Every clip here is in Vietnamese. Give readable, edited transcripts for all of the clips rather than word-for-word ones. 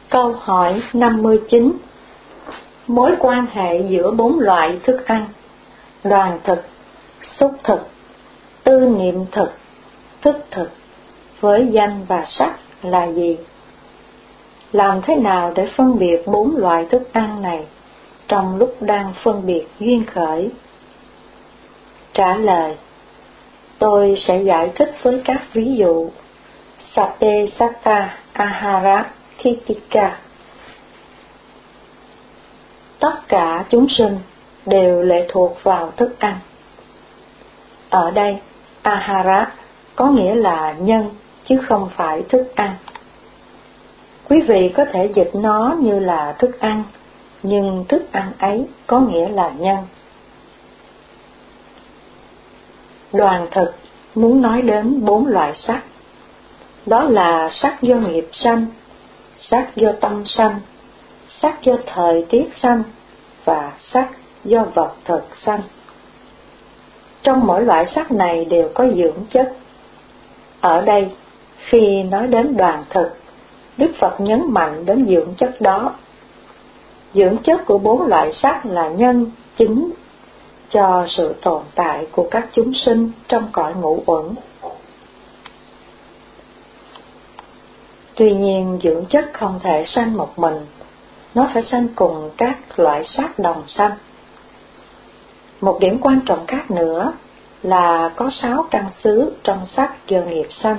Câu hỏi 59. Mối quan hệ giữa 4 loại thức ăn: đoàn thực, xúc thực, tư niệm thực, thức thực với danh và sắc là gì? Làm thế nào để phân biệt 4 loại thức ăn này trong lúc đang phân biệt duyên khởi? Trả lời: tôi sẽ giải thích với các ví dụ. Sape Satta Ahara Thitika. Tất cả chúng sinh đều lệ thuộc vào thức ăn. Ở đây, Ahara có nghĩa là nhân chứ không phải thức ăn. Quý vị có thể dịch nó như là thức ăn, nhưng thức ăn ấy có nghĩa là nhân. Đoàn thực muốn nói đến 4 loại sắc. Đó là sắc do nghiệp sanh, sắc do tâm sanh, sắc do thời tiết sanh và sắc do vật thực sanh. Trong mỗi loại sắc này đều có dưỡng chất. Ở đây, khi nói đến đoàn thực, Đức Phật nhấn mạnh đến dưỡng chất đó. Dưỡng chất của 4 loại sắc là nhân chính cho sự tồn tại của các chúng sinh trong cõi ngũ uẩn. Tuy nhiên, dưỡng chất không thể sanh một mình, nó phải sanh cùng các loại sắc đồng sanh. Một điểm quan trọng khác nữa là có 6 căn xứ trong sắc do nghiệp sanh.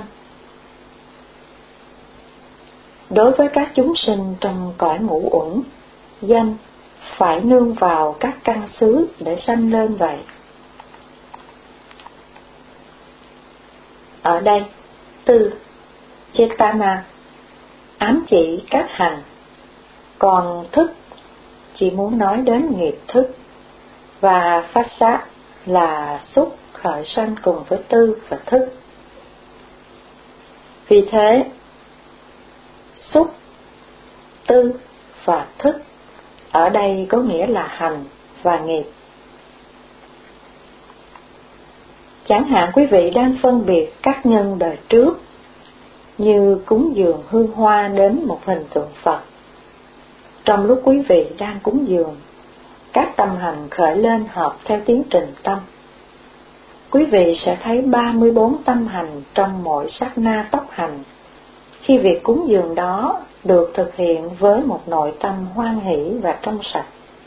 Đối với các chúng sinh trong cõi ngũ uẩn, danh phải nương vào các căn xứ để sanh lên vậy. Ở đây, tư, Chetana ám chỉ các hành, còn thức chỉ muốn nói đến nghiệp thức, và Phassa là xúc khởi sanh cùng với tư và thức. Vì thế, xúc, tư và thức ở đây có nghĩa là hành và nghiệp. Chẳng hạn quý vị đang phân biệt các nhân đời trước, như cúng dường hương hoa đến một hình tượng Phật. Trong lúc quý vị đang cúng dường, các tâm hành khởi lên hợp theo tiến trình tâm. Quý vị sẽ thấy 34 tâm hành trong mỗi sát na tốc hành, khi việc cúng dường đó được thực hiện với một nội tâm hoan hỷ và trong sạch.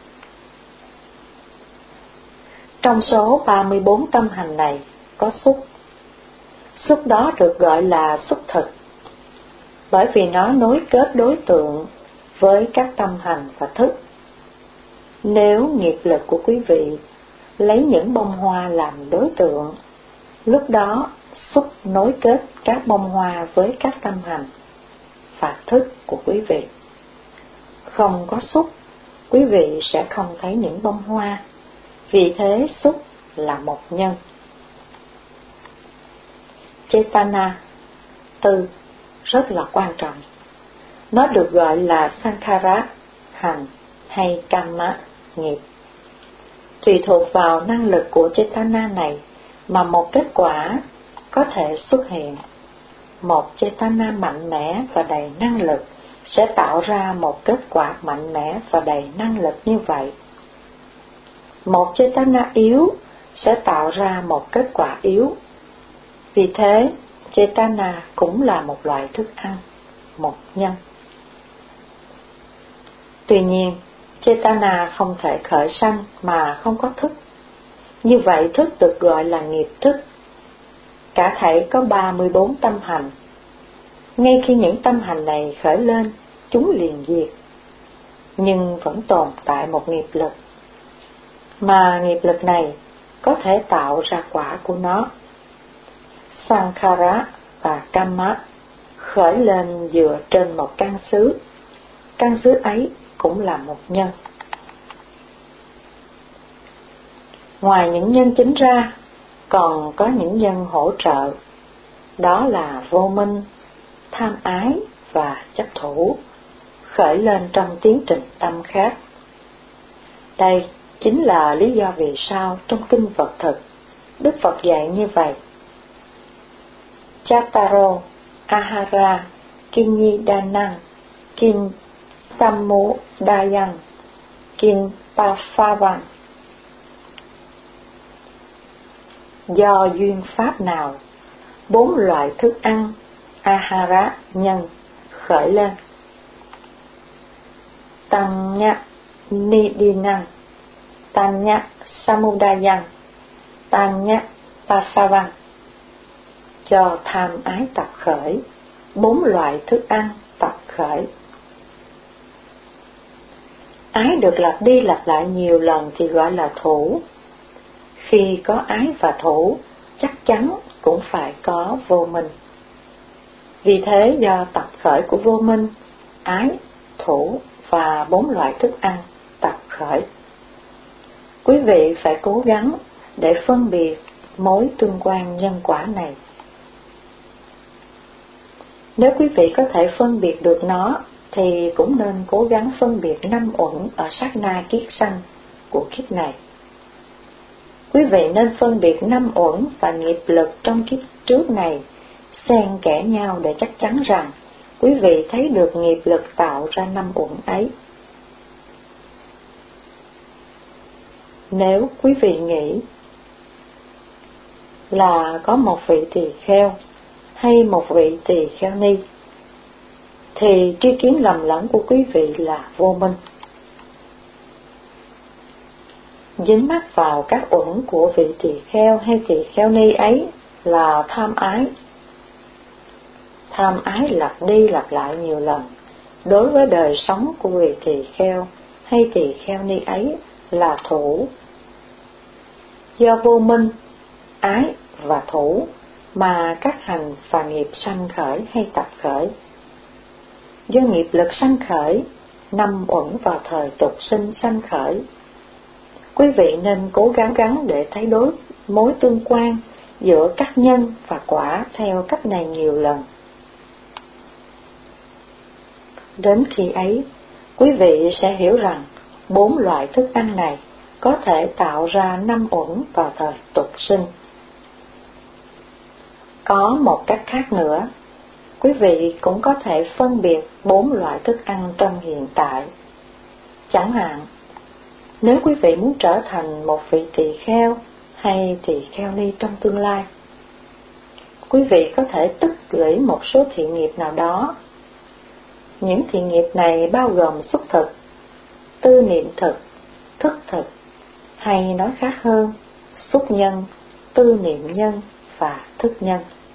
Trong số 34 tâm hành này có xúc. Xúc đó được gọi là xúc thực, bởi vì nó nối kết đối tượng với các tâm hành và thức. Nếu nghiệp lực của quý vị lấy những bông hoa làm đối tượng, lúc đó xúc nối kết các bông hoa với các tâm hành và thức của quý vị. Không có xúc, quý vị sẽ không thấy những bông hoa, vì thế xúc là một nhân. Chetana, tư, rất là quan trọng. Nó được gọi là Sankhara, hành, hay Kamma, nghiệp. Tùy thuộc vào năng lực của Chetana này mà một kết quả có thể xuất hiện. Một Chetana mạnh mẽ và đầy năng lực sẽ tạo ra một kết quả mạnh mẽ và đầy năng lực như vậy. Một Chetana yếu sẽ tạo ra một kết quả yếu. Vì thế, Chetana cũng là một loại thức ăn, một nhân. Tuy nhiên, Chetana không thể khởi sanh mà không có thức. Như vậy thức được gọi là nghiệp thức. Cả thảy có 34 tâm hành. Ngay khi những tâm hành này khởi lên, chúng liền diệt. Nhưng vẫn tồn tại một nghiệp lực. Mà nghiệp lực này có thể tạo ra quả của nó. Sankhara và Kamma khởi lên dựa trên một căn xứ. Căn xứ ấy cũng là một nhân. Ngoài những nhân chính ra, còn có những nhân hỗ trợ. Đó là vô minh, tham ái và chấp thủ, khởi lên trong tiến trình tâm khác. Đây chính là lý do vì sao trong kinh Vật Thực, Đức Phật dạy như vậy. Chattaro Ahara Kinnidhanang Samudayang Kinpasavan. Do duyên pháp nào, 4 loại thức ăn Ahara nhân khởi lên. Tanya Nidinang, Tanya Samudayang, Tanya Pasavan. Do tham ái tập khởi, 4 loại thức ăn tập khởi. Ái được lặp đi lặp lại nhiều lần thì gọi là thủ. Khi có ái và thủ, chắc chắn cũng phải có vô minh. Vì thế do tập khởi của vô minh, ái, thủ và 4 loại thức ăn tập khởi. Quý vị phải cố gắng để phân biệt mối tương quan nhân quả này. Nếu quý vị có thể phân biệt được nó, thì cũng nên cố gắng phân biệt 5 uẩn ở sát na kiết sanh của kiếp này. Quý vị nên phân biệt 5 uẩn và nghiệp lực trong kiếp trước này xen kẽ nhau để chắc chắn rằng quý vị thấy được nghiệp lực tạo ra 5 uẩn ấy. Nếu quý vị nghĩ là có một vị tỳ kheo hay một vị tỳ kheo ni, thì tri kiến lầm lẫn của quý vị là vô minh. Dính mắc vào các uẩn của vị tỳ kheo hay tỳ kheo ni ấy là tham ái. Tham ái lặp đi lặp lại nhiều lần đối với đời sống của vị tỳ kheo hay tỳ kheo ni ấy là thủ. Do vô minh, ái và thủ mà các hành và nghiệp sanh khởi hay tập khởi. Do nghiệp lực sanh khởi, 5 uẩn vào thời tục sinh sanh khởi. Quý vị nên cố gắng để thấy mối tương quan giữa các nhân và quả theo cách này nhiều lần. Đến khi ấy, quý vị sẽ hiểu rằng 4 loại thức ăn này có thể tạo ra 5 uẩn vào thời tục sinh. Có một cách khác nữa, quý vị cũng có thể phân biệt 4 loại thức ăn trong hiện tại. Chẳng hạn, nếu quý vị muốn trở thành một vị tỳ kheo hay tỳ kheo ni trong tương lai, quý vị có thể tích lũy một số thiện nghiệp nào đó. Những thiện nghiệp này bao gồm xúc thực, tư niệm thực, thức thực, hay nói khác hơn, xúc nhân, tư niệm nhân và thức nhân.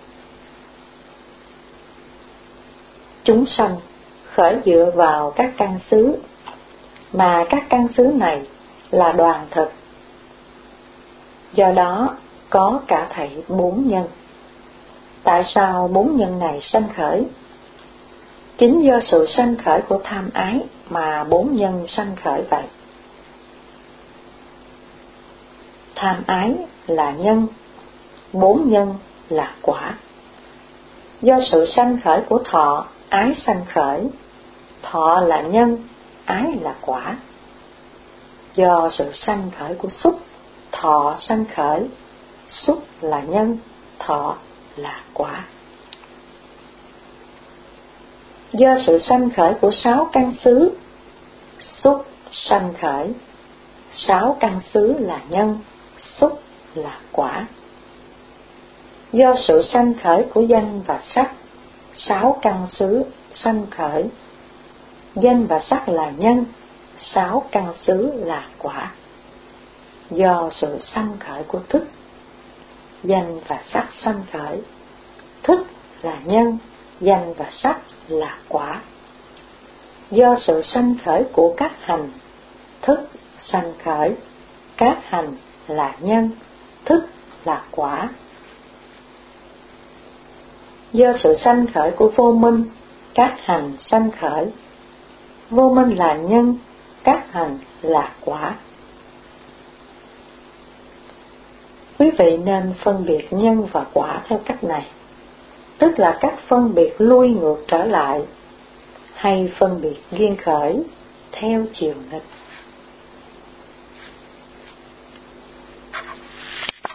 Chúng sanh khởi dựa vào các căn xứ, mà các căn xứ này là đoàn thực. Do đó có cả thảy 4 nhân. Tại sao 4 nhân này sanh khởi? Chính do sự sanh khởi của tham ái mà 4 nhân sanh khởi vậy. Tham ái là nhân, 4 nhân là quả. Do sự sanh khởi của thọ, ái sanh khởi. Thọ là nhân, ái là quả. Do sự sanh khởi của xúc, thọ sanh khởi. Xúc là nhân, thọ là quả. Do sự sanh khởi của 6 căn xứ, xúc sanh khởi. 6 căn xứ là nhân, xúc là quả. Do sự sanh khởi của danh và sắc, 6 căn xứ sanh khởi. Danh và sắc là nhân, 6 căn xứ là quả. Do sự sanh khởi của thức, danh và sắc sanh khởi. Thức là nhân, danh và sắc là quả. Do sự sanh khởi của các hành, thức sanh khởi. Các hành là nhân, thức là quả. Do sự sanh khởi của vô minh, các hành sanh khởi. Vô minh là nhân, các hành là quả. Quý vị nên phân biệt nhân và quả theo cách này, tức là cách phân biệt lui ngược trở lại, hay phân biệt duyên khởi theo chiều nghịch.